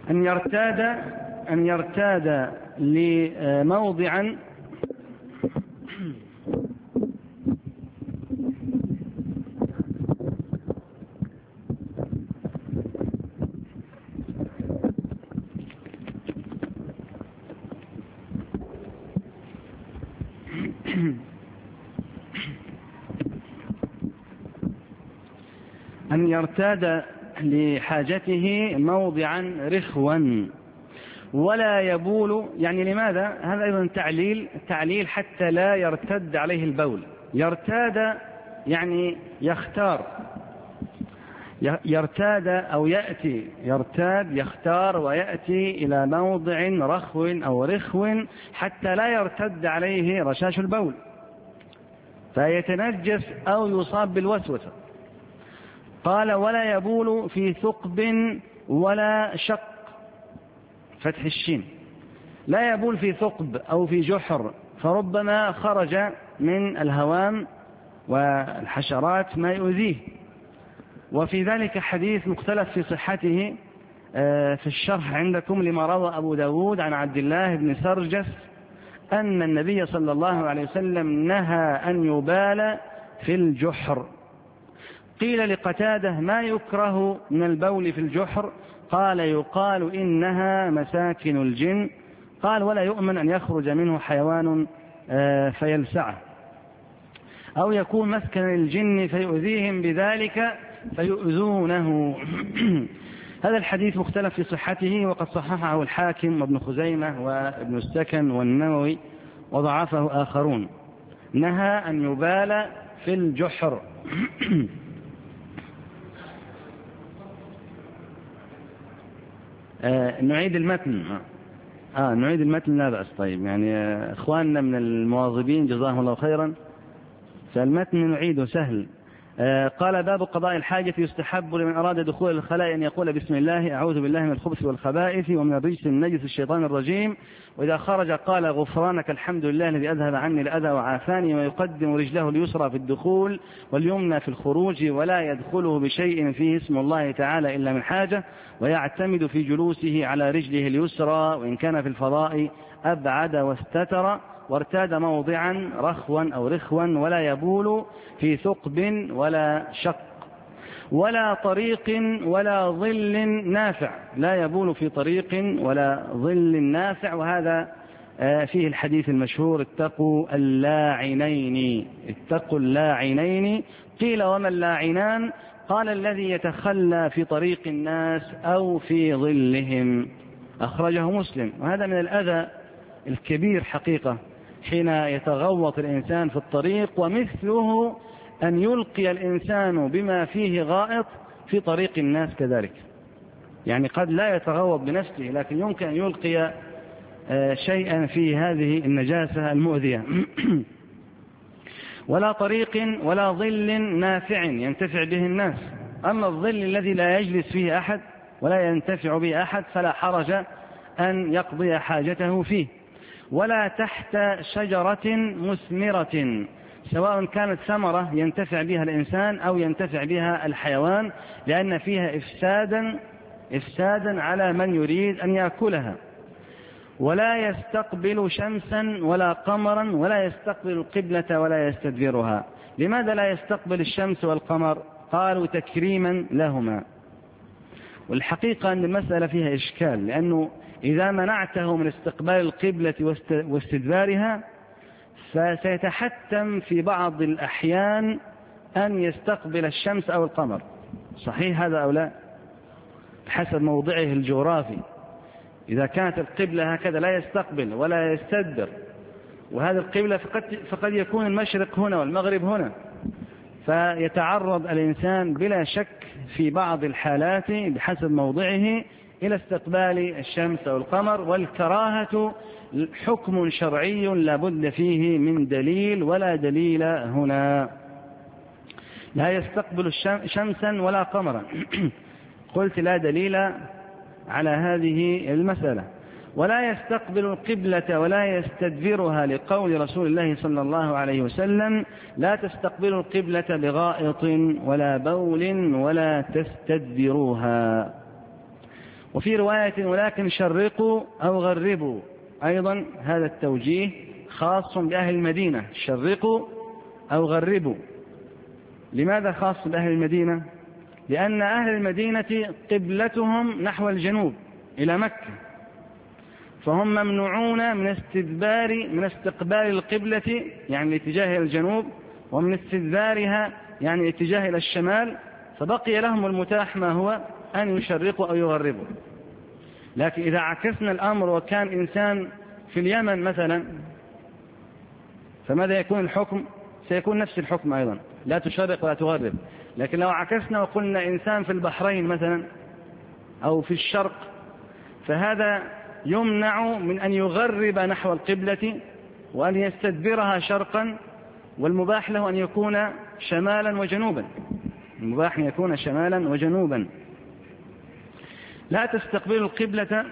أن يرتاد لموضعا أن يرتاد لحاجته موضعا رخوا ولا يبول. يعني لماذا؟ هذا أيضا تعليل حتى لا يرتد عليه البول. يرتاد يعني يرتاد أو يأتي، يختار ويأتي إلى موضع رخو أو رخو حتى لا يرتد عليه رشاش البول فيتنجس أو يصاب بالوسوسة. قال ولا يبول في ثقب ولا شق، فتح الشين، لا يبول في ثقب أو في جحر فربما خرج من الهوام والحشرات ما يؤذيه. وفي ذلك حديث مختلف في صحته في الشرح عندكم لما روى أبو داود عن عبد الله بن سرجس أن النبي صلى الله عليه وسلم نهى أن يبال في الجحر. قيل لقتاده ما يكره من البول في الجحر؟ قال يقال إنها مساكن الجن. قال ولا يؤمن أن يخرج منه حيوان فيلسعه أو يكون مسكن الجن فيؤذيهم بذلك فيؤذونه. هذا الحديث مختلف في صحته وقد صححه الحاكم وابن خزيمة وابن السكن والنووي وضعفه آخرون. نهى أن يبال في الجحر. نعيد المتن. نعيد المتن لا بأس. طيب يعني إخواننا من المواظبين جزاهم الله خيرا فالمتن نعيده سهل. قال باب قضاء الحاجة يستحب لمن أراد دخول الخلاء أن يقول بسم الله أعوذ بالله من الخبث والخبائث ومن الرجس النجس الشيطان الرجيم، وإذا خرج قال غفرانك الحمد لله الذي أذهب عني الأذى وعافاني، ويقدم رجله اليسرى في الدخول واليمنى في الخروج ولا يدخله بشيء فيه اسم الله تعالى إلا من حاجة، ويعتمد في جلوسه على رجله اليسرى وإن كان في الفضاء أبعد واستتر، وارتاد موضعا رخوا أو رخوا ولا يبول في ثقب ولا شق ولا طريق ولا ظل نافع. لا يبول في طريق ولا ظل نافع. وهذا فيه الحديث المشهور اتقوا اللاعنين، اتقوا اللاعنين. قيل وما اللاعنان؟ قال الذي يتخلى في طريق الناس أو في ظلهم. أخرجه مسلم. وهذا من الأذى الكبير حقيقة حين يتغوط الإنسان في الطريق، ومثله أن يلقي الإنسان بما فيه غائط في طريق الناس كذلك. يعني قد لا يتغوط بنفسه لكن يمكن أن يلقي شيئا في هذه النجاسة المؤذية. ولا طريق ولا ظل نافع ينتفع به الناس. أما الظل الذي لا يجلس فيه أحد ولا ينتفع به أحد فلا حرج أن يقضي حاجته فيه. ولا تحت شجرة مثمرة، سواء كانت ثمرة ينتفع بها الإنسان أو ينتفع بها الحيوان، لأن فيها إفسادا على من يريد أن يأكلها. ولا يستقبل شمسا ولا قمرا ولا يستقبل القبلة ولا يستدبرها. لماذا لا يستقبل الشمس والقمر؟ قالوا تكريما لهما. والحقيقة أن المسألة فيها إشكال، لأنه إذا منعته من استقبال القبلة واستدبارها فسيتحتم في بعض الأحيان أن يستقبل الشمس أو القمر. صحيح هذا أو لا؟ حسب موضعه الجغرافي. إذا كانت القبلة هكذا لا يستقبل ولا يستدبر، وهذه القبلة فقد يكون المشرق هنا والمغرب هنا، فيتعرض الإنسان بلا شك في بعض الحالات بحسب موضعه إلى استقبال الشمس أو القمر. والكراهة حكم شرعي لا بد فيه من دليل، ولا دليل هنا. لا يستقبل شمسا ولا قمرا. قلت لا دليل على هذه المسألة. ولا يستقبل القبلة ولا يستدبرها لقول رسول الله صلى الله عليه وسلم لا تستقبل القبلة بغائط ولا بول ولا تستدبروها. وفي رواية ولكن شرقوا أو غربوا، أيضا هذا التوجيه خاص بأهل المدينة، شرقوا أو غربوا. لماذا خاص بأهل المدينة؟ لأن أهل المدينة قبلتهم نحو الجنوب إلى مكة، فهم ممنوعون من استقبال القبلة يعني اتجاه الجنوب، ومن استدبارها يعني اتجاه إلى الشمال، فبقي لهم المتاح ما هو أن يشرقوا أو يغربوا. لكن إذا عكسنا الأمر وكان إنسان في اليمن مثلا، فماذا يكون الحكم؟ سيكون نفس الحكم أيضا، لا تشرق ولا تغرب. لكن لو عكسنا وقلنا إنسان في البحرين مثلا أو في الشرق، فهذا يمنع من أن يغرب نحو القبلة وأن يستدبرها شرقا، والمباح له أن يكون شمالا وجنوبا، المباح أن يكون شمالا وجنوبا. لا تستقبل القبلة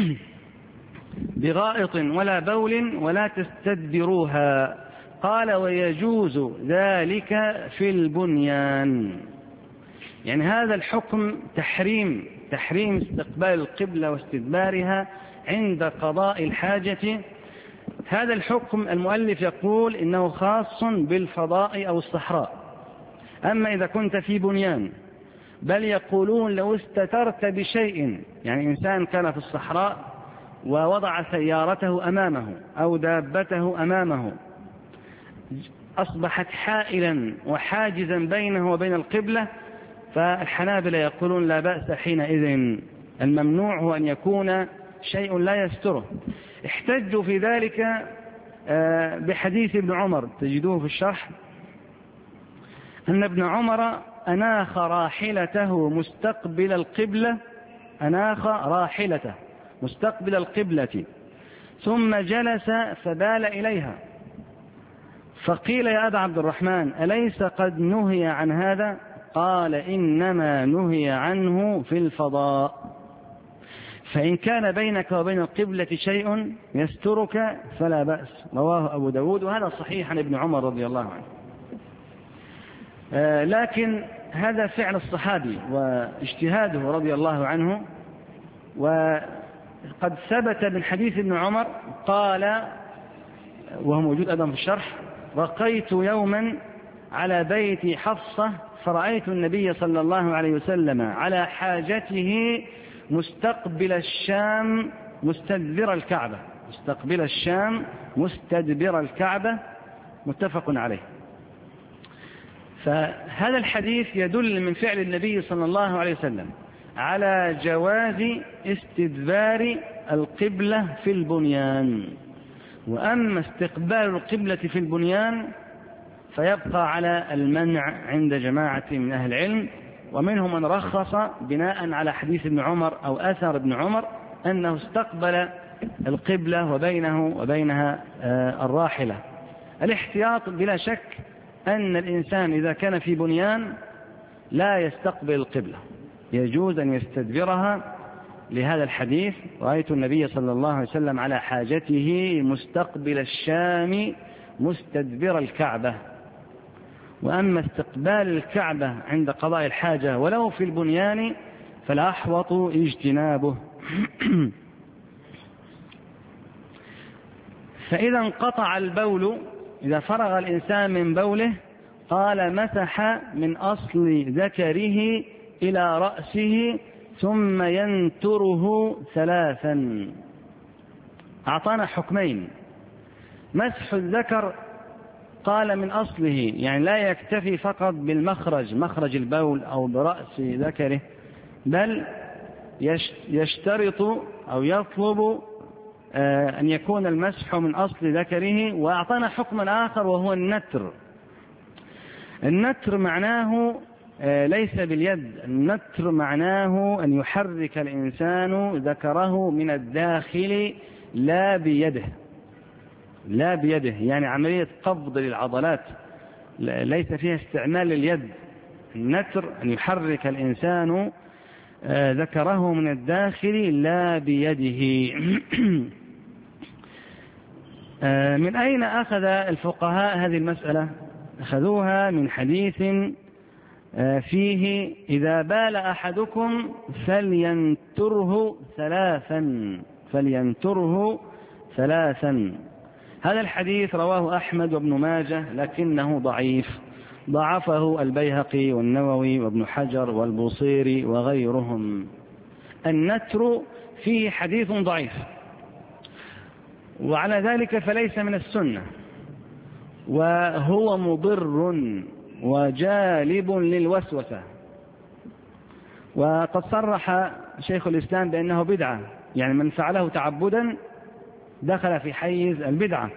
بغائط ولا بول ولا تستدبروها. قال ويجوز ذلك في البنيان، يعني هذا الحكم تحريم استقبال القبلة واستدبارها عند قضاء الحاجة. هذا الحكم المؤلف يقول إنه خاص بالفضاء أو الصحراء. أما إذا كنت في بنيان، بل يقولون لو استترت بشيء، يعني إنسان كان في الصحراء ووضع سيارته أمامه أو دابته أمامه، أصبحت حائلا وحاجزا بينه وبين القبلة، فالحنابلة يقولون لا بأس حينئذ. الممنوع هو أن يكون شيء لا يستره. احتجوا في ذلك بحديث ابن عمر، تجدوه في الشرح، أن ابن عمر أناخ راحلته مستقبل القبلة، أناخ راحلته مستقبل القبلة ثم جلس فبال إليها، فقيل يا أبا عبد الرحمن أليس قد نهي عن هذا؟ قال إنما نهي عنه في الفضاء، فإن كان بينك وبين القبلة شيء يسترك فلا بأس. رواه أبو داود، وهذا صحيح عن ابن عمر رضي الله عنه. لكن هذا فعل الصحابي واجتهاده رضي الله عنه، وقد ثبت من حديث ابن عمر قال، وهو موجود أيضا في الشرح: رقيت يوما على بيت حفصة فرأيت النبي صلى الله عليه وسلم على حاجته مستقبل الشام مستدبر الكعبة، مستقبل الشام مستدبر الكعبة، متفق عليه. فهذا الحديث يدل من فعل النبي صلى الله عليه وسلم على جواز استدبار القبلة في البنيان. وأما استقبال القبلة في البنيان فيبقى على المنع عند جماعة من أهل العلم، ومنهم من رخص بناء على حديث ابن عمر أو أثر ابن عمر أنه استقبل القبلة وبينه وبينها الراحلة. الاحتياط بلا شك أن الإنسان إذا كان في بنيان لا يستقبل القبلة، يجوز أن يستدبرها، لهذا الحديث: رأيت النبي صلى الله عليه وسلم على حاجته مستقبل الشام مستدبر الكعبة. وأما استقبال الكعبة عند قضاء الحاجة ولو في البنيان فالأحوط اجتنابه. فإذا انقطع البول، إذا فرغ الإنسان من بوله، قال مسح من أصل ذكره إلى رأسه ثم ينتره ثلاثا. أعطانا حكمين: مسح الذكر قال من أصله، يعني لا يكتفي فقط بالمخرج، مخرج البول أو برأس ذكره، بل يشترط أو يطلب أن يكون المسح من أصل ذكره. وأعطانا حكما آخر وهو النتر. النتر معناه ليس باليد، النتر معناه أن يحرك الإنسان ذكره من الداخل لا بيده، لا بيده، يعني عملية قبض للعضلات، ليس فيها استعمال اليد. النتر أن يحرك الإنسان ذكره من الداخل لا بيده. من أين أخذ الفقهاء هذه المسألة؟ أخذوها من حديث فيه إذا بال أحدكم فلينتره ثلاثا. هذا الحديث رواه أحمد وابن ماجه لكنه ضعيف، ضعفه البيهقي والنووي وابن حجر والبوصيري وغيرهم. النتر فيه حديث ضعيف، وعلى ذلك فليس من السنة، وهو مضر وجالب للوسوسة. وقد صرح شيخ الإسلام بأنه بدعة، يعني من فعله تعبدا دخل في حيز البدعة.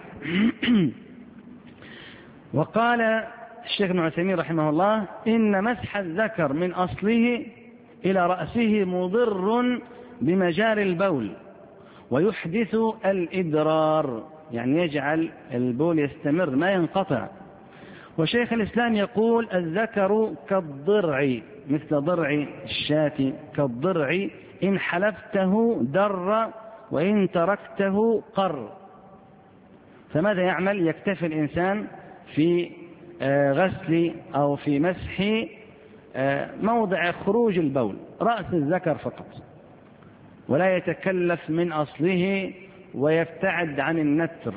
وقال الشيخ ابن عثيمين رحمه الله: إن مسح الذكر من أصله إلى رأسه مضر بمجاري البول ويحدث الإدرار، يعني يجعل البول يستمر ما ينقطع. وشيخ الإسلام يقول: الذكر كالضرع، مثل ضرع الشاة، كالضرع إن حلفته در وإن تركته قر. فماذا يعمل؟ يكتفي الإنسان في غسل أو في مسح موضع خروج البول، رأس الذكر فقط، ولا يتكلف من أصله ويبتعد عن النتر.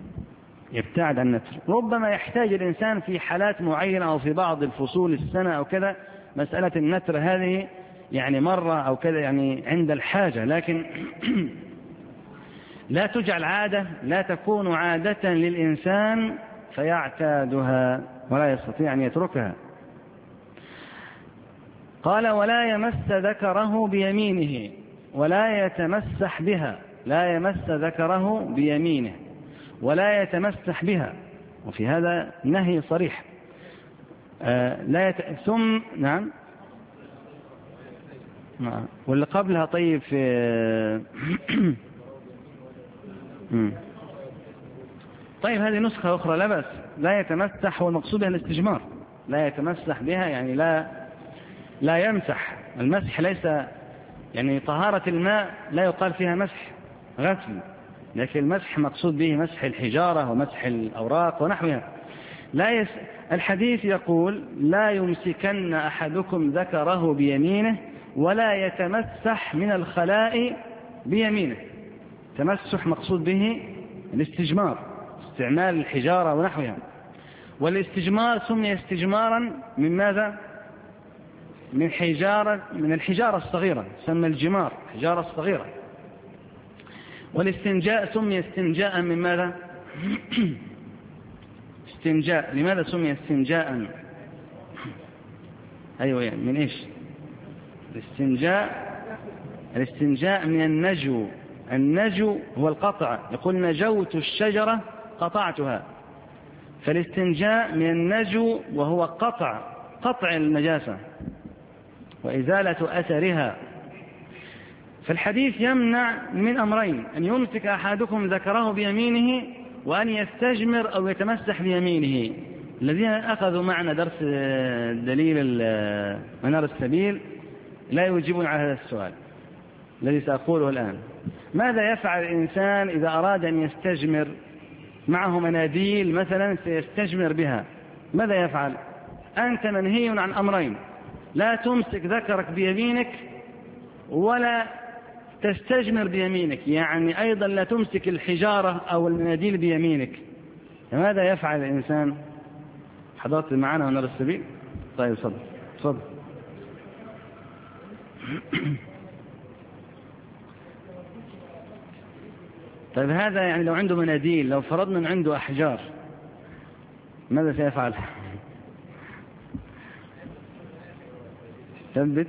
ربما يحتاج الإنسان في حالات معينة أو في بعض الفصول السنة أو كذا مسألة النتر هذه، يعني مرة أو كذا، يعني عند الحاجة، لكن لا تجعل عادة، لا تكون عادة للإنسان فيعتادها ولا يستطيع أن يتركها. قال: ولا يمس ذكره بيمينه ولا يتمسح بها، لا يمس ذكره بيمينه ولا يتمسح بها، وفي هذا نهي صريح. ثم نعم، واللي قبلها طيب في طيب هذه نسخة أخرى لا بأس. لا يتمسح والمقصود بها الاستجمار، لا يتمسح بها يعني لا يمسح. المسح ليس يعني طهارة الماء لا يقال فيها مسح غسل، لكن المسح مقصود به مسح الحجارة ومسح الأوراق ونحوها. الحديث يقول: لا يمسكن أحدكم ذكره بيمينه ولا يتمسح من الخلاء بيمينه. تمسح مقصود به الاستجمار، استعمال الحجارة ونحوها. والاستجمار سمي استجمارا من ماذا؟ من الحجارة الصغيرة، سمى الجمار الحجارة الصغيرة. والاستنجاء سمي استنجاء من ماذا؟ استنجاء. لماذا سمي استنجاء؟ أيوة، يعني من إيش؟ الاستنجاء من النجو. النجو هو القطع، يقول: نجوت الشجرة قطعتها. فالاستنجاء من النجو وهو قطع النجاسة وإزالة أثرها. فالحديث يمنع من أمرين: أن يمسك أحدكم ذكره بيمينه وأن يستجمر أو يتمسح بيمينه. الذين أخذوا معنا درس دليل منار السبيل لا يجيبون على هذا السؤال الذي سأقوله الآن. ماذا يفعل الإنسان إذا أراد أن يستجمر؟ معه مناديل مثلا سيستجمر بها، ماذا يفعل؟ أنت منهي عن أمرين: لا تمسك ذكرك بيمينك ولا تستجمر بيمينك، يعني أيضا لا تمسك الحجارة أو المناديل بيمينك. فماذا يفعل الإنسان؟ حضرت معنا منار السبيل؟ طيب صدق. طيب هذا يعني لو عنده مناديل، لو فرضنا أن عنده أحجار، ماذا سيفعل؟ ثبت.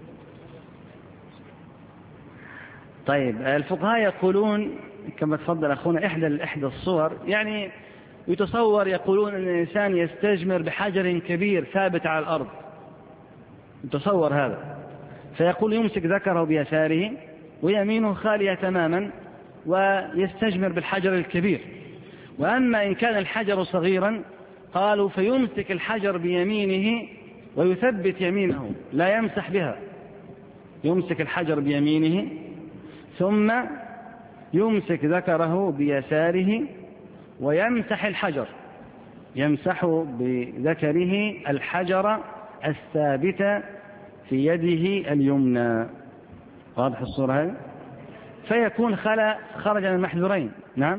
طيب الفقهاء يقولون كما تفضل أخونا إحدى الصور، يعني يتصور، يقولون أن الإنسان يستجمر بحجر كبير ثابت على الأرض، يتصور هذا، فيقول يمسك ذكره بيساره ويمينه خالية تماما ويستجمر بالحجر الكبير. وأما إن كان الحجر صغيرا قالوا فيمسك الحجر بيمينه ويثبت يمينه لا يمسح بها، يمسك الحجر بيمينه ثم يمسك ذكره بيساره ويمسح الحجر، يمسح بذكره الحجر الثابتة في يده اليمنى. واضح الصورة هذه؟ فيكون خرج من المحذورين. نعم،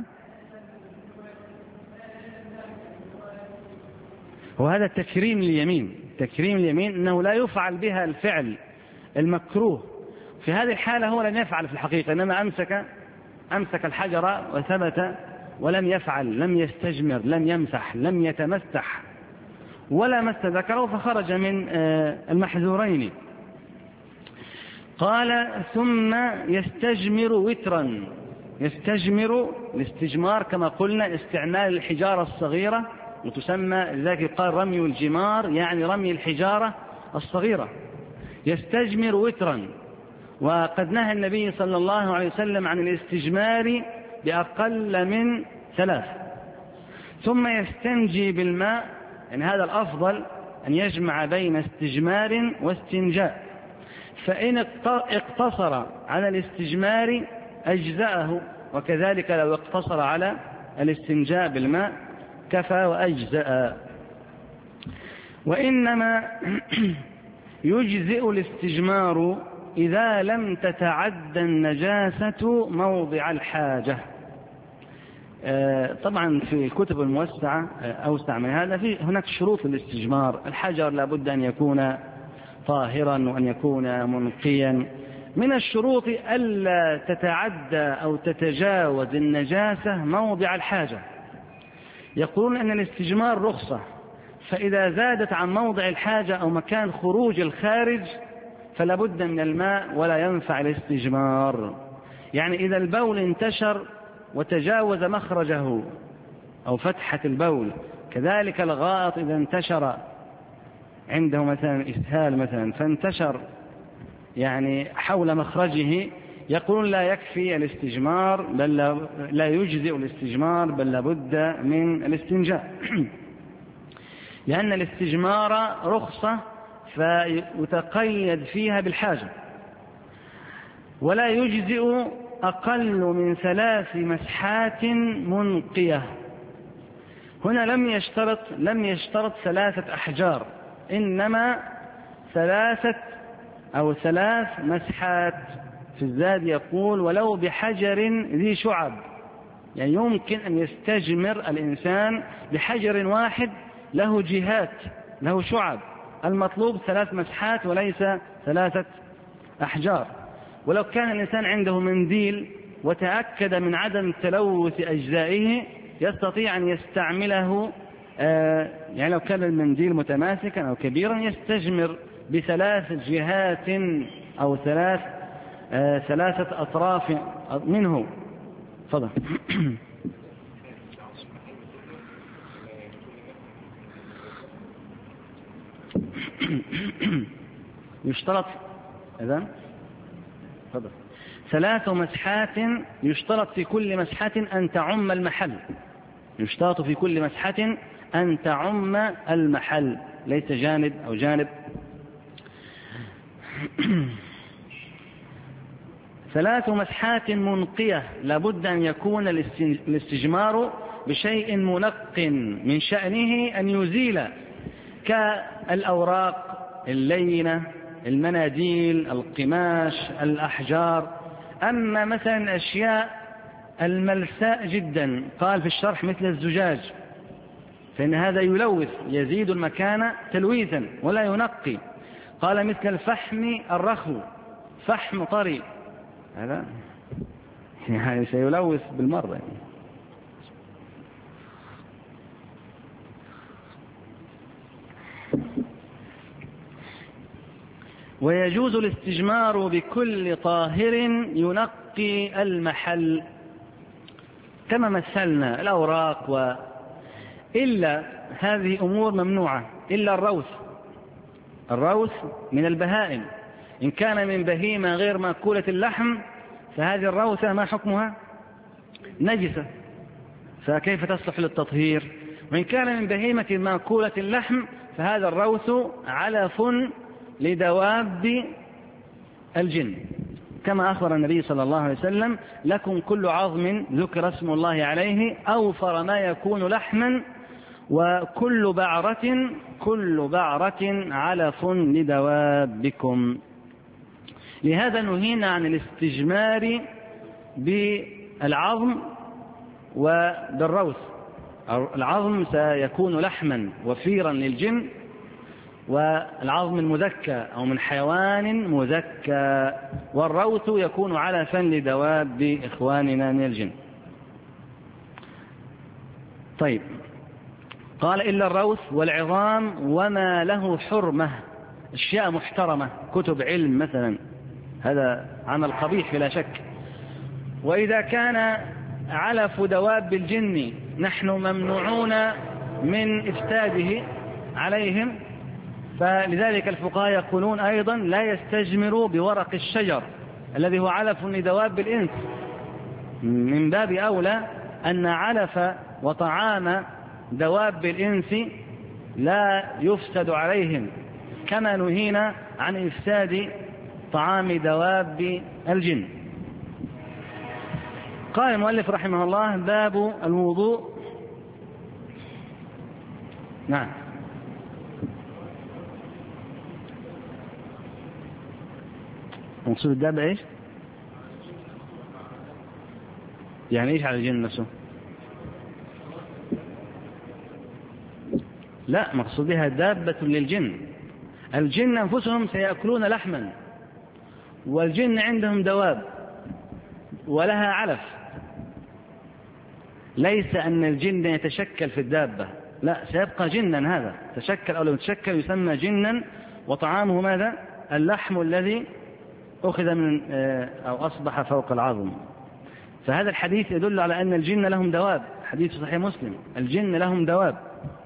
وهذا تكريم اليمين. تكريم اليمين أنه لا يفعل بها الفعل المكروه. في هذه الحالة هو لم يفعل في الحقيقة، إنما أمسك الحجر وثبت ولم يفعل، لم يستجمر، لم يمسح، لم يتمسح ولا مس ذكره، فخرج من المحذورين. قال ثم يستجمر وترا. يستجمر، الاستجمار كما قلنا استعمال الحجارة الصغيرة، وتسمى ذلك يقال رمي الجمار، يعني رمي الحجارة الصغيرة. يستجمر وترا. وقد نهى النبي صلى الله عليه وسلم عن الاستجمار بأقل من 3. ثم يستنجي بالماء، يعني هذا الأفضل أن يجمع بين استجمار واستنجاء. فإن اقتصر على الاستجمار أجزأه، وكذلك لو اقتصر على الاستنجاء بالماء كفى وأجزأ. وإنما يجزئ الاستجمار إذا لم تتعدى النجاسة موضع الحاجة. طبعا في الكتب الموسعة أوسع من هذا، في هناك شروط للاستجمار. الحجر لابد أن يكون طاهرا وأن يكون منقيا. من الشروط ألا تتعدى أو تتجاوز النجاسة موضع الحاجة. يقولون أن الاستجمار رخصة، فإذا زادت عن موضع الحاجة أو مكان خروج الخارج فلا بد من الماء ولا ينفع الاستجمار. يعني إذا البول انتشر وتجاوز مخرجه أو فتحة البول، كذلك الغائط إذا انتشر عنده مثلا إسهال مثلا فانتشر يعني حول مخرجه، يقولون لا يكفي الاستجمار، بل لا يجزئ الاستجمار، بل لابد من الاستنجاء. لأن الاستجمار رخصة فيتقيد فيها بالحاجة. ولا يجزئ أقل من 3 مسحات منقية. هنا لم يشترط 3 أحجار، إنما 3 مسحات. في الزاد يقول ولو بحجر ذي شعب، يعني يمكن أن يستجمر الإنسان بحجر واحد له جهات، له شعب. المطلوب 3 مسحات وليس 3 أحجار. ولو كان الإنسان عنده منديل وتأكد من عدم تلوث أجزائه يستطيع أن يستعمله، يعني لو كان المنديل متماسكا أو كبيرا يستجمر ب3 جهات أو 3 أطراف منه. تفضل. يشترط إذن 3 مسحات، يشترط في كل مسحة أن تعم المحل. يشترط في كل مسحة أن تعم المحل، ليس جانب أو جانب. 3 مسحات منقية، لابد أن يكون الاستجمار بشيء منق من شأنه أن يزيل، كالأوراق اللينة، المناديل، القماش، الأحجار. أما مثلا أشياء الملساء جدا، قال في الشرح مثل الزجاج، فإن هذا يلوث، يزيد المكان تلويثا ولا ينقي. قال مثل الفحم الرخو، فحم طري، هذا يعني سيلوث بالمرة. ويجوز الاستجمار بكل طاهر ينقي المحل، كما مثلنا الأوراق إلا هذه أمور ممنوعة، إلا الروث من البهائم. إن كان من بهيمة غير مأكولة اللحم فهذه الروثة ما حكمها؟ نجسة، فكيف تصلح للتطهير؟ وإن كان من بهيمة مأكولة اللحم فهذا الروث علف لدواب الجن، كما أخبر النبي صلى الله عليه وسلم: لكم كل عظم ذكر اسم الله عليه أوفر ما يكون لحما، وكل بعرة كل بعرة علف لدوابكم. لهذا نهينا عن الاستجمار بالعظم وبالروث. العظم سيكون لحما وفيرا للجن، والعظم المذكى أو من حيوان مذكى، والروث يكون علفا لدواب إخواننا من الجن. طيب، قال إلا الروث والعظام وما له حرمة، أشياء محترمة، كتب علم مثلا، هذا عمل قبيح بلا شك. وإذا كان علف دواب الجن نحن ممنوعون من إفساده عليهم، فلذلك الفقهاء يقولون أيضا لا يستجمروا بورق الشجر الذي هو علف لدواب الإنس. من باب أولى أن علف وطعام دواب الإنس لا يفسد عليهم، كما نهينا عن إفساد طعام دواب الجن. قال المؤلف رحمه الله: باب الوضوء. نعم. مقصود الدابة ايش؟ يعني ايش على الجن نفسه؟ لا، مقصود بها دابة للجن. الجن أنفسهم سيأكلون لحما، والجن عندهم دواب ولها علف. ليس أن الجن يتشكل في الدابة، لا، سيبقى جنا، هذا تشكل أو لم يتشكل يسمى جنا، وطعامه ماذا؟ اللحم الذي أخذ من أو أصبح فوق العظم. فهذا الحديث يدل على أن الجن لهم دواب، حديث صحيح مسلم، الجن لهم دواب.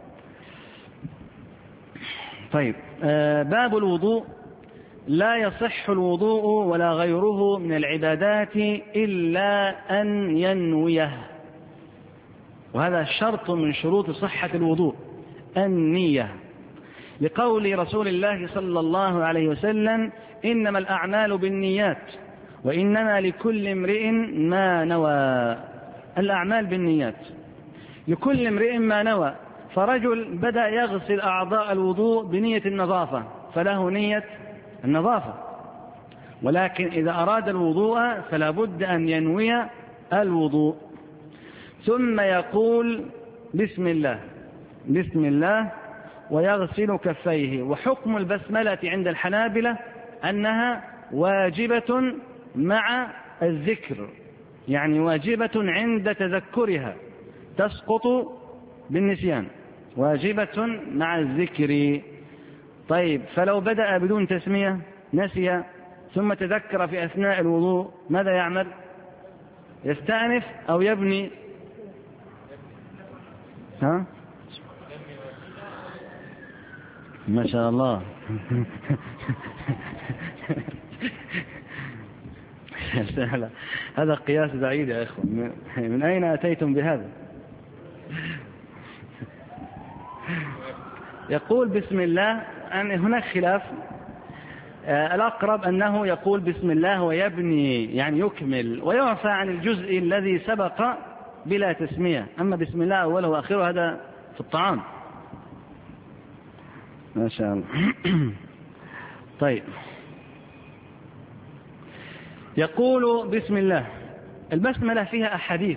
طيب، باب الوضوء. لا يصح الوضوء ولا غيره من العبادات إلا أن ينويه، وهذا شرط من شروط صحة الوضوء، النية، لقول رسول الله صلى الله عليه وسلم: إنما الأعمال بالنيات وإنما لكل امرئ ما نوى. الأعمال بالنيات، لكل امرئ ما نوى. فرجل بدأ يغسل أعضاء الوضوء بنية النظافة فله نية النظافة، ولكن إذا أراد الوضوء فلا بد أن ينوي الوضوء، ثم يقول بسم الله بسم الله ويغسل كفيه. وحكم البسملة عند الحنابلة أنها واجبة مع الذكر، يعني واجبة عند تذكرها، تسقط بالنسيان، واجبة مع الذكر. طيب، فلو بدأ بدون تسمية نسي ثم تذكر في أثناء الوضوء ماذا يعمل؟ يستأنف أو يبني؟ ها؟ ما شاء الله. هذا قياس بعيد يا إخوة، من أين أتيتم بهذا؟ يقول بسم الله، يعني هناك خلاف. الأقرب أنه يقول بسم الله ويبني، يعني يكمل ويعفى عن الجزء الذي سبق بلا تسمية. أما بسم الله أوله وآخره هذا في الطعام. ما شاء الله. طيب، يقول بسم الله. البسملة فيها أحاديث،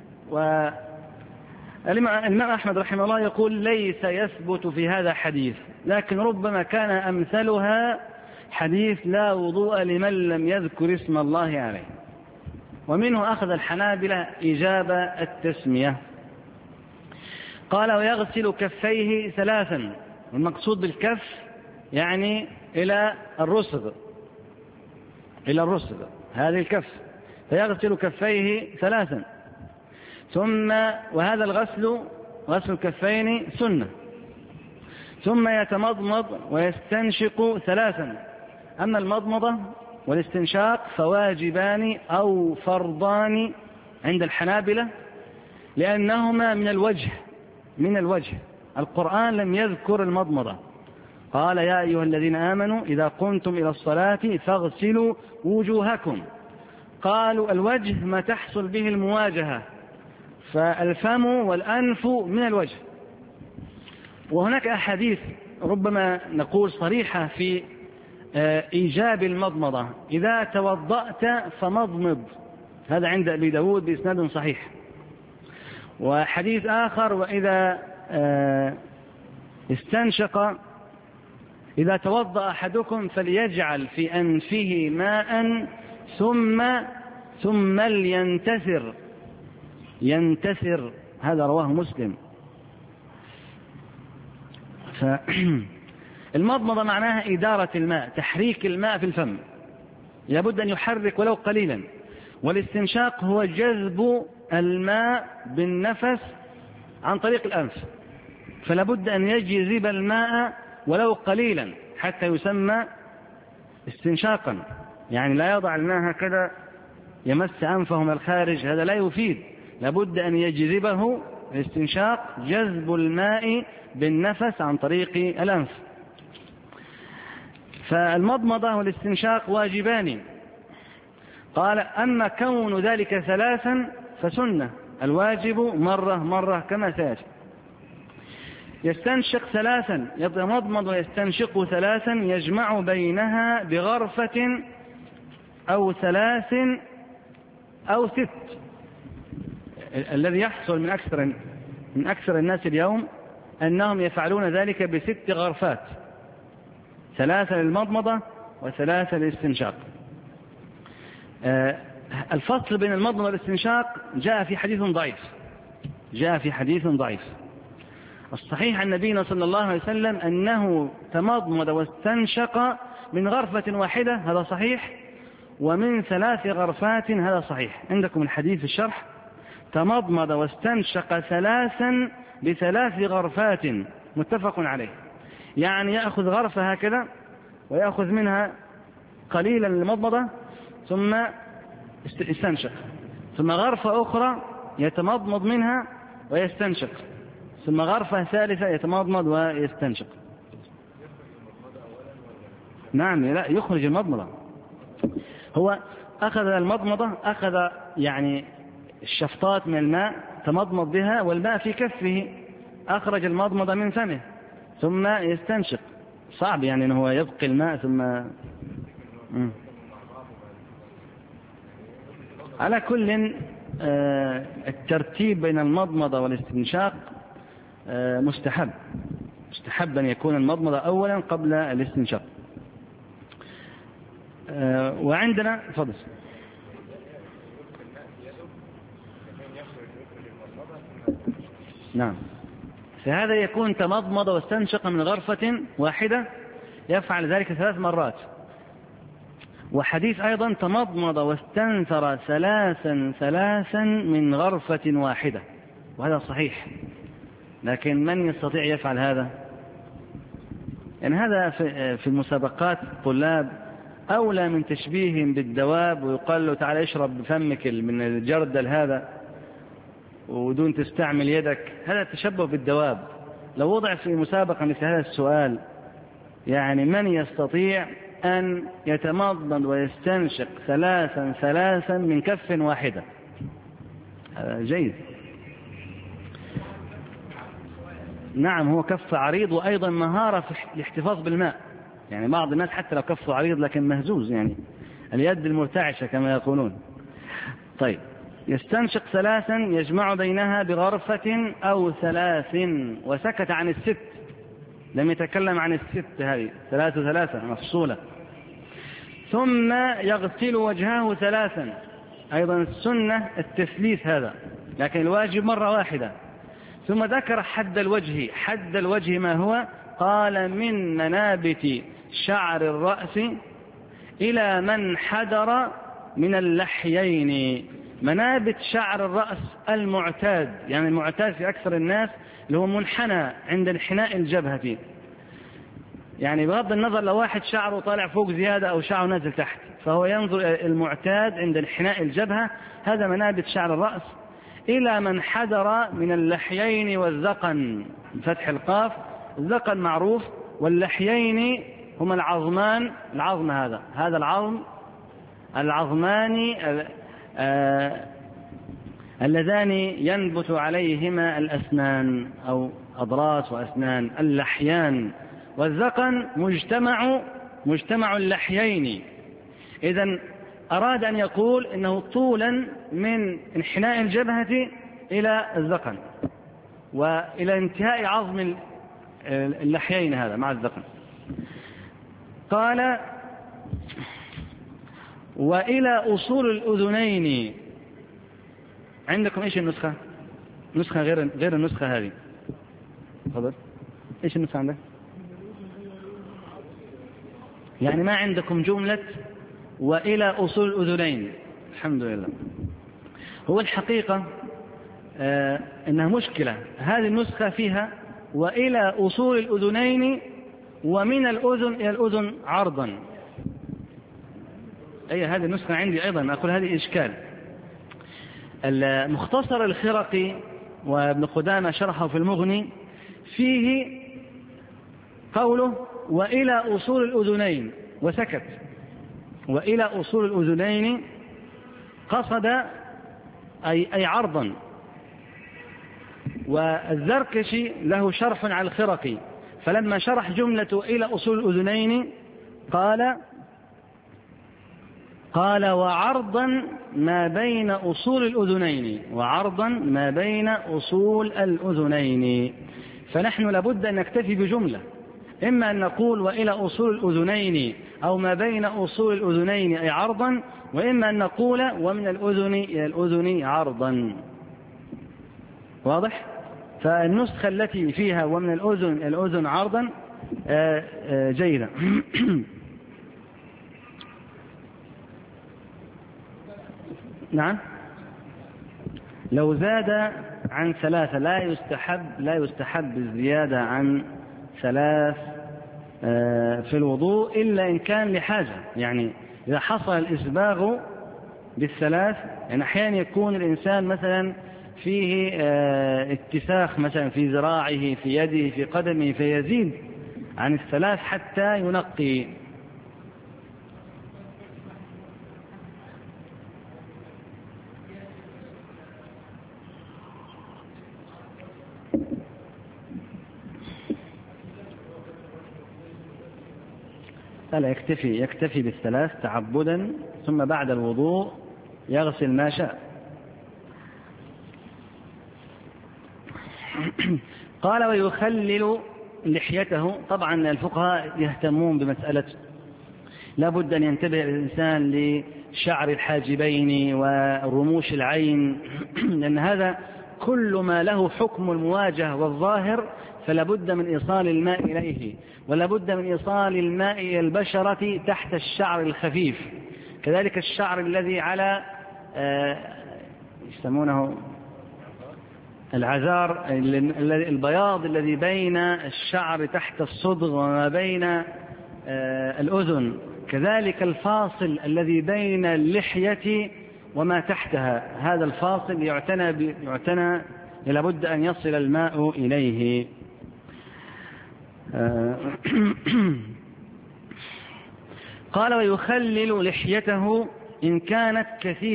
والإمام أحمد رحمه الله يقول ليس يثبت في هذا حديث، لكن ربما كان أمثلها حديث لا وضوء لمن لم يذكر اسم الله عليه، ومنه أخذ الحنابلة إجابة التسمية. قال ويغسل كفيه ثلاثا، والمقصود بالكف يعني إلى الرسغ، إلى الرسغ هذه الكف، فيغسل كفيه ثلاثا. ثم وهذا الغسل، غسل الكفين سنة. ثم يتمضمض ويستنشق ثلاثا. أما المضمضة والاستنشاق فواجبان أو فرضان عند الحنابلة، لأنهما من الوجه، من الوجه. القرآن لم يذكر المضمضة، قال يا أيها الذين آمنوا إذا قمتم إلى الصلاة فاغسلوا وجوهكم. قالوا الوجه ما تحصل به المواجهة، فالفم والأنف من الوجه. وهناك أحاديث ربما نقول صريحة في إيجاب المضمضة: إذا توضأت فمضمض. هذا عند أبي داود بإسناد صحيح. وحديث آخر: وإذا استنشق إذا توضأ أحدكم فليجعل في أنفه ماء ثم ينتثر. هذا رواه مسلم. المضمضة معناها إدارة الماء، تحريك الماء في الفم، لابد أن يحرك ولو قليلا. والاستنشاق هو جذب الماء بالنفس عن طريق الأنف، فلابد أن يجذب الماء ولو قليلا حتى يسمى استنشاقا. يعني لا يضع الماء هكذا يمس أنفه من الخارج، هذا لا يفيد، لابد أن يجذبه. الاستنشاق جذب الماء بالنفس عن طريق الأنف. فالمضمضة والاستنشاق واجبان. قال: أما كون ذلك ثلاثا فسنة، الواجب مرة كما سيأتي. يستنشق ثلاثا، يتمضمض ويستنشق ثلاثا، يجمع بينها بغرفة أو ثلاث أو ست. الذي يحصل من أكثر الناس اليوم أنهم يفعلون ذلك ب6 غرفات، 3 للمضمضة و3 للاستنشاق. الفصل بين المضمضة والاستنشاق جاء في حديث ضعيف. الصحيح عن نبينا صلى الله عليه وسلم أنه تمضمض واستنشق من غرفة واحدة، هذا صحيح، ومن 3 غرفات، هذا صحيح. عندكم الحديث في الشرح: تمضمض واستنشق 3 ب3 غرفات، متفق عليه. يعني يأخذ غرفة هكذا ويأخذ منها قليلا للمضمضة ثم يستنشق، ثم غرفة أخرى يتمضمض منها ويستنشق، ثم غرفة ثالثة يتمضمض ويستنشق. نعم، لا يخرج المضمضة. هو أخذ المضمضة، أخذ يعني الشفطات من الماء تمضمض بها والماء في كفه، أخرج المضمضة من فمه ثم يستنشق. صعب يعني أنه يبقي الماء ثم على كل الترتيب بين المضمضة والاستنشاق مستحب أن يكون المضمضة أولا قبل الاستنشاق. وعندنا فضل. نعم، فهذا يكون تمضمض واستنشق من غرفة واحدة، يفعل ذلك 3 مرات. وحديث أيضا: تمضمض واستنثر 3 من غرفة واحدة، وهذا صحيح. لكن من يستطيع يفعل هذا؟ يعني هذا في المسابقات الطلاب أولى من تشبيههم بالدواب، ويقال له: تعال اشرب بفمك من الجردل هذا ودون تستعمل يدك. هذا تشبه بالدواب. لو وضع في مسابقة مثل هذا السؤال، يعني من يستطيع أن يتمضمض ويستنشق 3 من كف واحدة؟ جيد. نعم، هو كف عريض، وأيضا مهارة في الاحتفاظ بالماء. يعني بعض الناس حتى لو كفه عريض لكن مهزوز، يعني اليد المرتعشة كما يقولون. طيب، يستنشق 3 يجمع بينها بغرفة أو 3، وسكت عن 6، لم يتكلم عن 6، هذه 3 مفصولة. ثم يغسل وجهه 3، أيضا السنة التثليث هذا، لكن الواجب مرة واحدة. ثم ذكر حد الوجه ما هو؟ قال: من منابت شعر الرأس إلى من حدر من اللحيين. منابت شعر الرأس المعتاد، يعني المعتاد في أكثر الناس اللي هو منحنى عند انحناء الجبهة، يعني بغض النظر لو واحد شعره طالع فوق زيادة أو شعره نازل تحت، فهو ينظر المعتاد عند انحناء الجبهة، هذا منابت شعر الرأس. إلى من حدر من اللحيين والذقن، بفتح القاف. الذقن معروف، واللحيين هما العظمان، العظم هذا العظمان اللذان ينبت عليهما الأسنان، أو أضراس وأسنان، اللحيان والذقن مجتمع اللحيين. إذن أراد أن يقول إنه طولا من انحناء الجبهة إلى الذقن وإلى انتهاء عظم اللحيين هذا مع الذقن. قال وإلى أصول الأذنين. عندكم إيش النسخة؟ نسخة غير النسخة هذه. تفضل. إيش النسخة عندك؟ يعني ما عندكم جملة وإلى أصول الأذنين. الحمد لله. هو الحقيقة إنها مشكلة. هذه النسخة فيها وإلى أصول الأذنين ومن الأذن إلى الأذن عرضا. أي هذه النسخة عندي أيضا. أقول هذه إشكال. المختصر الخرقي وابن قدامة شرحه في المغني فيه قوله وإلى أصول الأذنين وسكت. وإلى أصول الأذنين قصد أي عرضا. والزركشي له شرح على الخرقي فلما شرح جملة إلى أصول الأذنين قال وعرضا ما بين أصول الأذنين. وعرضا ما بين أصول الأذنين. فنحن لابد أن نكتفي بجملة، إما أن نقول وإلى أصول الأذنين أو ما بين أصول الأذنين أي عرضا، وإما أن نقول ومن الأذن إلى الأذن عرضا. واضح؟ فالنسخة التي فيها ومن الأذن إلى الأذن عرضا جيدة. نعم. لو زاد عن 3 لا يستحب الزيادة عن 3 في الوضوء إلا إن كان لحاجة. يعني إذا حصل الإسباغ بال3 يعني أحيانا يكون الإنسان مثلا فيه اتساخ مثلا في ذراعه في يده في قدمه فيزيد عن 3 حتى ينقي. لا يكتفي بال3 تعبدا ثم بعد الوضوء يغسل ما شاء. قال ويخلل لحيته. طبعا الفقهاء يهتمون بمسألة لا بد أن ينتبه الإنسان لشعر الحاجبين ورموش العين لأن هذا كل ما له حكم المواجهة والظاهر فلا بد من إيصال الماء إليه، ولا بد من إيصال الماء إلى البشرة تحت الشعر الخفيف. كذلك الشعر الذي على يسمونه العذار، البياض الذي بين الشعر تحت الصدغ وما بين الأذن، كذلك الفاصل الذي بين اللحية وما تحتها، هذا الفاصل يعتنى لابد أن يصل الماء إليه. قال ويخلل لحيته إن كانت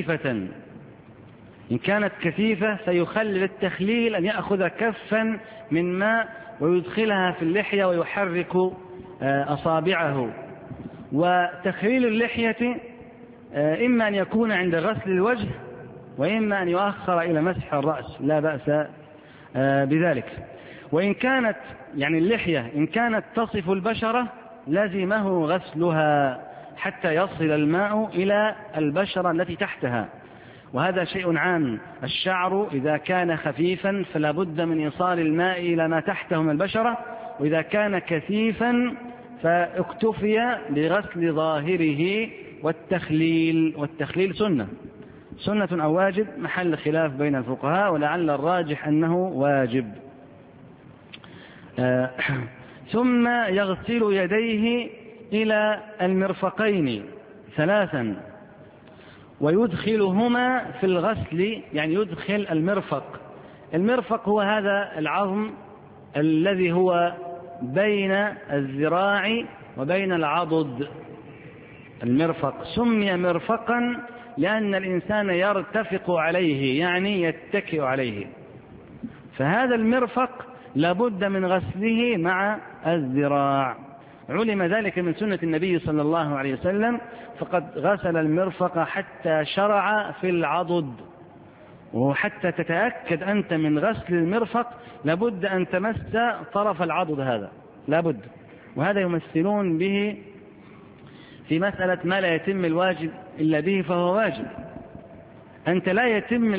كثيفة فيخلل. التخليل أن يأخذ كفا من ماء ويدخلها في اللحية ويحرك أصابعه. وتخليل اللحية إما أن يكون عند غسل الوجه وإما أن يؤخر إلى مسح الرأس، لا بأس بذلك. وإن كانت يعني اللحية إن كانت تصف البشرة لزمه غسلها حتى يصل الماء إلى البشرة التي تحتها، وهذا شيء عام. الشعر إذا كان خفيفا فلا بد من إيصال الماء إلى ما تحته من البشرة، وإذا كان كثيفا فاكتفي بغسل ظاهره والتخليل سنة أو واجب محل خلاف بين الفقهاء، ولعل الراجح أنه واجب. ثم يغسل يديه إلى المرفقين 3 ويدخلهما في الغسل. يعني يدخل المرفق هو هذا العظم الذي هو بين الذراع وبين العضد. المرفق سمي مرفقا لأن الإنسان يرتفق عليه يعني يتكئ عليه، فهذا المرفق لابد من غسله مع الذراع. علم ذلك من سنة النبي صلى الله عليه وسلم، فقد غسل المرفق حتى شرع في العضد. وحتى تتأكد أنت من غسل المرفق لابد أن تمس طرف العضد، هذا لابد. وهذا يمثلون به في مسألة ما لا يتم الواجب إلا به فهو واجب. أنت لا يتم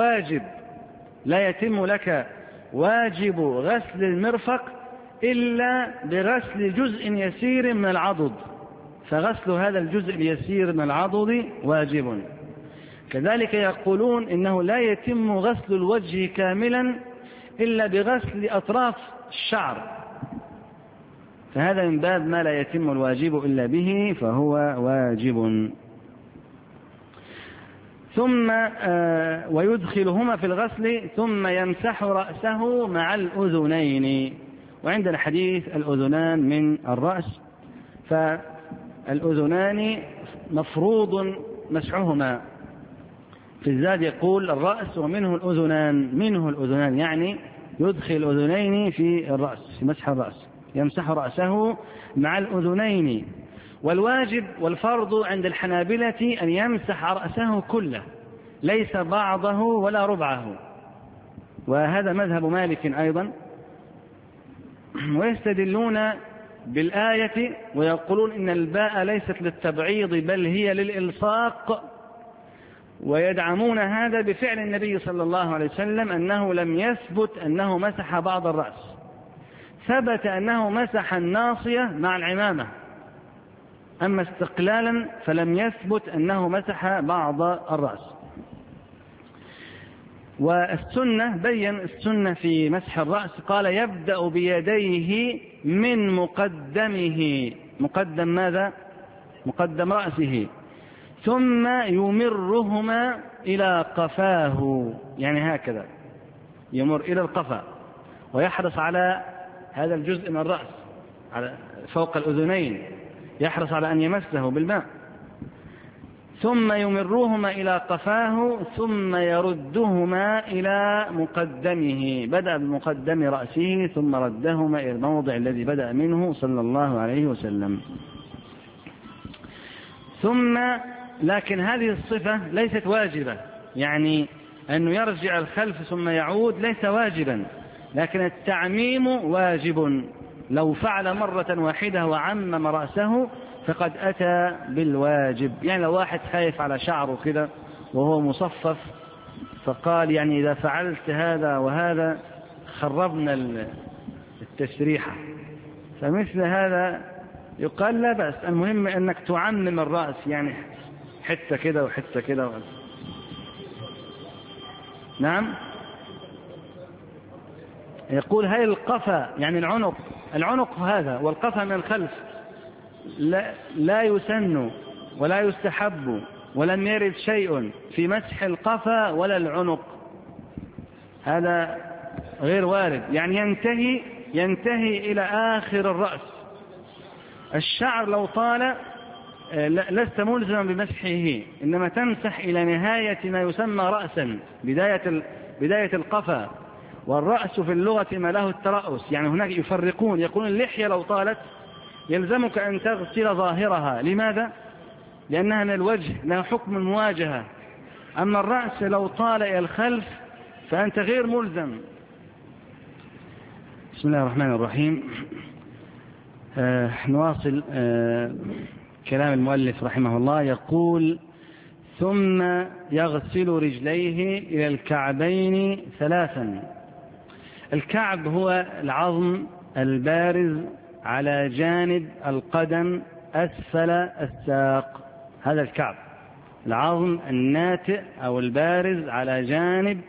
لك واجب غسل المرفق إلا بغسل جزء يسير من العضد، فغسل هذا الجزء اليسير من العضد واجب. كذلك يقولون إنه لا يتم غسل الوجه كاملا إلا بغسل أطراف الشعر، فهذا من باب ما لا يتم الواجب إلا به فهو واجب. ثم ويدخلهما في الغسل ثم يمسح رأسه مع الأذنين. وعندنا حديث الأذنان من الرأس، فالأذنان مفروض مسحهما. في الزاد يقول الرأس ومنه الأذنان، يعني يدخل الأذنين في الرأس، في مسح الرأس، يمسح رأسه مع الأذنين. والواجب والفرض عند الحنابلة أن يمسح رأسه كله، ليس بعضه ولا ربعه، وهذا مذهب مالك أيضا. ويستدلون بالآية ويقولون إن الباء ليست للتبعيض بل هي للإلصاق، ويدعمون هذا بفعل النبي صلى الله عليه وسلم أنه لم يثبت أنه مسح بعض الرأس، ثبت أنه مسح الناصية مع العمامة، أما استقلالا فلم يثبت أنه مسح بعض الرأس. والسنة بين السنة في مسح الرأس، قال يبدأ بيديه من مقدمه، مقدم ماذا؟ مقدم رأسه، ثم يمرهما إلى قفاه، يعني هكذا يمر إلى القفا، ويحرص على هذا الجزء من الرأس على فوق الأذنين، يحرص على أن يمسه بالماء، ثم يمرهما إلى قفاه ثم يردهما إلى مقدمه، بدأ بمقدم رأسه ثم ردهما إلى الموضع الذي بدأ منه صلى الله عليه وسلم. ثم لكن هذه الصفة ليست واجبة، يعني أنه يرجع الخلف ثم يعود ليس واجبا، لكن التعميم واجب. لو فعل مرة واحدة وعمم رأسه فقد أتى بالواجب. يعني لو واحد خايف على شعره كده وهو مصفف فقال يعني إذا فعلت هذا وهذا خربنا التشريحة، فمثل هذا يقال لا بأس، المهم أنك تعمم الرأس، يعني حتة كده وحتة كده نعم. يقول هاي القفا يعني العنق هذا، والقفا من الخلف لا يسن ولا يستحب، ولم يرد شيء في مسح القفا ولا العنق، هذا غير وارد، يعني ينتهي إلى آخر الرأس. الشعر لو طال لست ملزما بمسحه، إنما تمسح إلى نهاية ما يسمى رأسا، بداية القفا. والرأس في اللغة ما له الترأس، يعني هناك يفرقون، يقولون اللحية لو طالت يلزمك أن تغسل ظاهرها، لماذا؟ لأنها من الوجه، لها حكم المواجهة. أما الرأس لو طال إلى الخلف فأنت غير ملزم. بسم الله الرحمن الرحيم. نواصل كلام المؤلف رحمه الله. يقول ثم يغسل رجليه إلى الكعبين 3. الكعب هو العظم البارز على جانب القدم أسفل الساق، هذا الكعب، العظم الناتئ أو البارز على جانب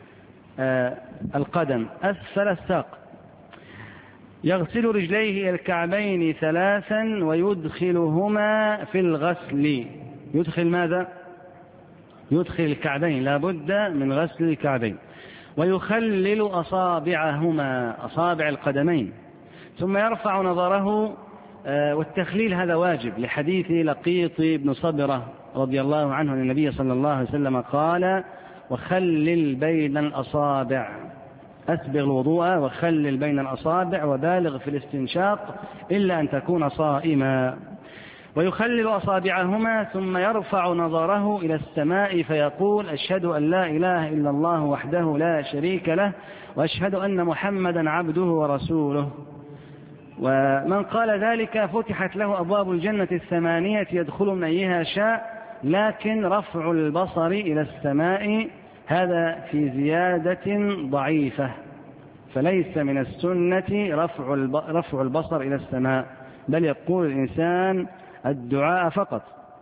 القدم أسفل الساق. يغسل رجليه إلى الكعبين 3 ويدخلهما في الغسل. يدخل ماذا؟ يدخل الكعبين، لا بد من غسل الكعبين. ويخلل أصابعهما، أصابع القدمين، ثم يرفع نظره. والتخليل هذا واجب لحديث لقيط بن صبرة رضي الله عنه أن النبي صلى الله عليه وسلم قال وخلل بين الأصابع. أسبغ الوضوء وخلل بين الأصابع وبالغ في الاستنشاق إلا أن تكون صائما. ويخلل أصابعهما ثم يرفع نظره إلى السماء فيقول أشهد أن لا إله إلا الله وحده لا شريك له وأشهد أن محمدا عبده ورسوله. ومن قال ذلك فتحت له أبواب الجنة 8 يدخل من أيها شاء، لكن رفع البصر إلى السماء هذا في زيادة ضعيفة، فليس من السنة رفع البصر إلى السماء، بل يقول الإنسان الدعاء فقط.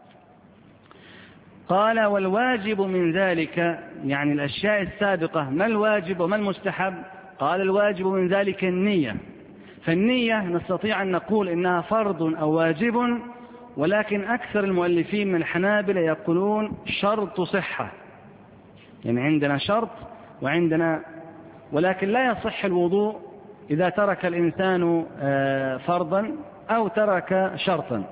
قال والواجب من ذلك، يعني الأشياء السابقة، ما الواجب وما المستحب؟ قال الواجب من ذلك النية. فالنية نستطيع أن نقول إنها فرض أو واجب، ولكن أكثر المؤلفين من الحنابلة يقولون شرط صحة، يعني عندنا شرط وعندنا، ولكن لا يصح الوضوء إذا ترك الإنسان فرضا أو ترك شرطا.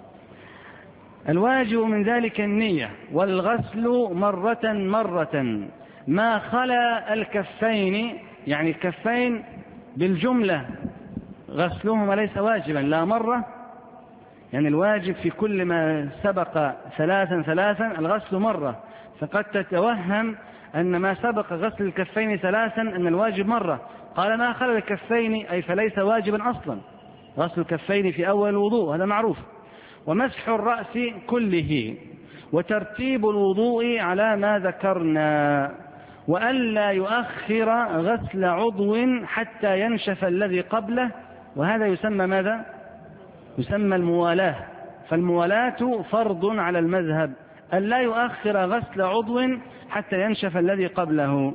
الواجب من ذلك النية، والغسل مرة ما خلا الكفين، يعني الكفين بالجملة غسلهما ليس واجبا لا مرة، يعني الواجب في كل ما سبق 3 الغسل مرة، فقد تتوهم أن ما سبق غسل الكفين 3 أن الواجب مرة. قال ما خلا الكفين أي فليس واجبا أصلا، غسل الكفين في أول الوضوء هذا معروف. ومسح الرأس كله، وترتيب الوضوء على ما ذكرنا، وألا يؤخر غسل عضو حتى ينشف الذي قبله، وهذا يسمى ماذا؟ يسمى الموالاة. فالموالاة فرض على المذهب، ألا يؤخر غسل عضو حتى ينشف الذي قبله.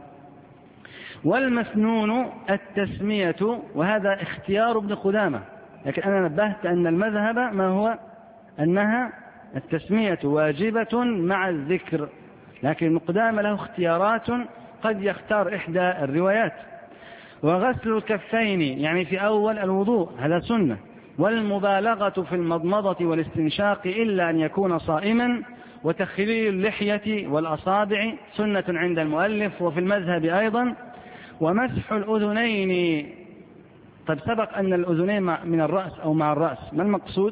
والمسنون التسمية، وهذا اختيار ابن قدامة، لكن أنا نبهت أن المذهب ما هو؟ أنها التسمية واجبة مع الذكر، لكن ابن قدامة له اختيارات قد يختار إحدى الروايات. وغسل الكفين يعني في أول الوضوء هذا سنة. والمبالغة في المضمضة والاستنشاق إلا أن يكون صائما. وتخليل اللحية والأصابع سنة عند المؤلف وفي المذهب أيضا. ومسح الأذنين، طيب سبق أن الأذنين من الرأس أو مع الرأس، ما المقصود؟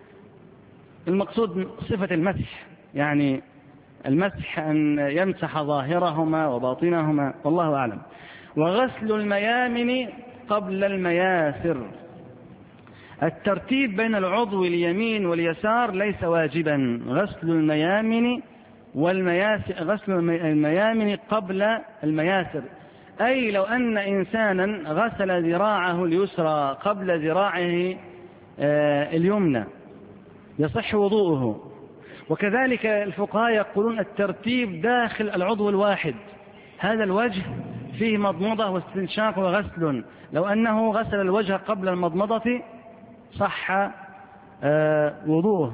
المقصود صفة المسح، يعني المسح أن يمسح ظاهرهما وباطنهما، والله أعلم. وغسل الميامن قبل المياسر، الترتيب بين العضو اليمين واليسار ليس واجبا. غسل الميامن غسل الميامن قبل المياسر، أي لو أن إنسانا غسل ذراعه اليسرى قبل ذراعه اليمنى يصح وضوءه. وكذلك الفقهاء يقولون الترتيب داخل العضو الواحد، هذا الوجه فيه مضمضة واستنشاق وغسل، لو أنه غسل الوجه قبل المضمضة صح وضوءه.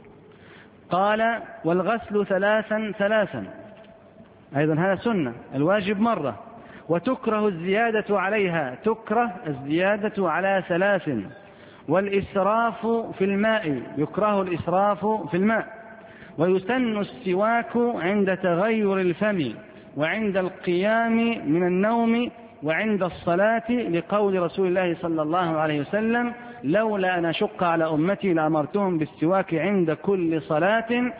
قال والغسل 3 أيضا هذا سنة، الواجب مرة. وتكره الزيادة عليها، تكره الزيادة على 3. والإسراف في الماء، يكره الإسراف في الماء. ويسن السواك عند تغير الفم وعند القيام من النوم وعند الصلاة، لقول رسول الله صلى الله عليه وسلم لولا أن أشق على أمتي لأمرتهم بالسواك عند كل صلاة.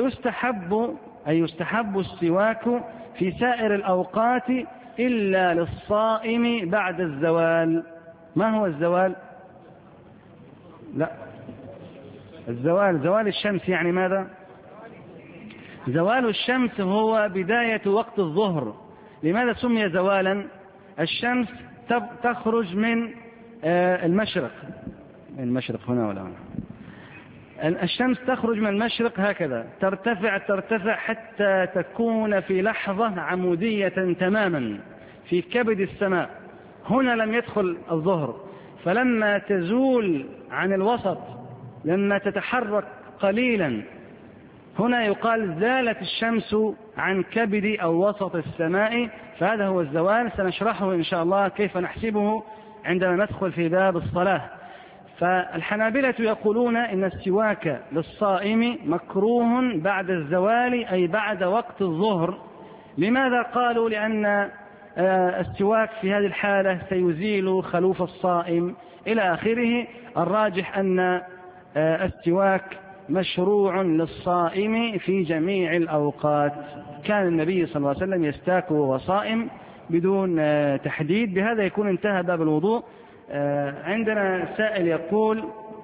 يستحب السواك في سائر الأوقات إلا للصائم بعد الزوال. ما هو الزوال؟ لا، الزوال زوال الشمس، يعني ماذا؟ زوال الشمس هو بداية وقت الظهر. لماذا سمي زوالا؟ الشمس تخرج من المشرق، هنا ولا هنا، الشمس تخرج من المشرق هكذا، ترتفع حتى تكون في لحظة عمودية تماما في كبد السماء. هنا لم يدخل الظهر، فلما تزول عن الوسط، لما تتحرك قليلا، هنا يقال زالت الشمس عن كبد أو وسط السماء، فهذا هو الزوال. سنشرحه إن شاء الله كيف نحسبه عندما ندخل في باب الصلاة. فالحنابلة يقولون إن السواك للصائم مكروه بعد الزوال، أي بعد وقت الظهر. لماذا قالوا؟ لأن السواك في هذه الحالة سيزيل خلوف الصائم إلى آخره. الراجح أن السواك مشروع للصائم في جميع الأوقات. كان النبي صلى الله عليه وسلم يستاك وهو صائم بدون تحديد. بهذا يكون انتهى باب الوضوء. عندنا سائل يقول: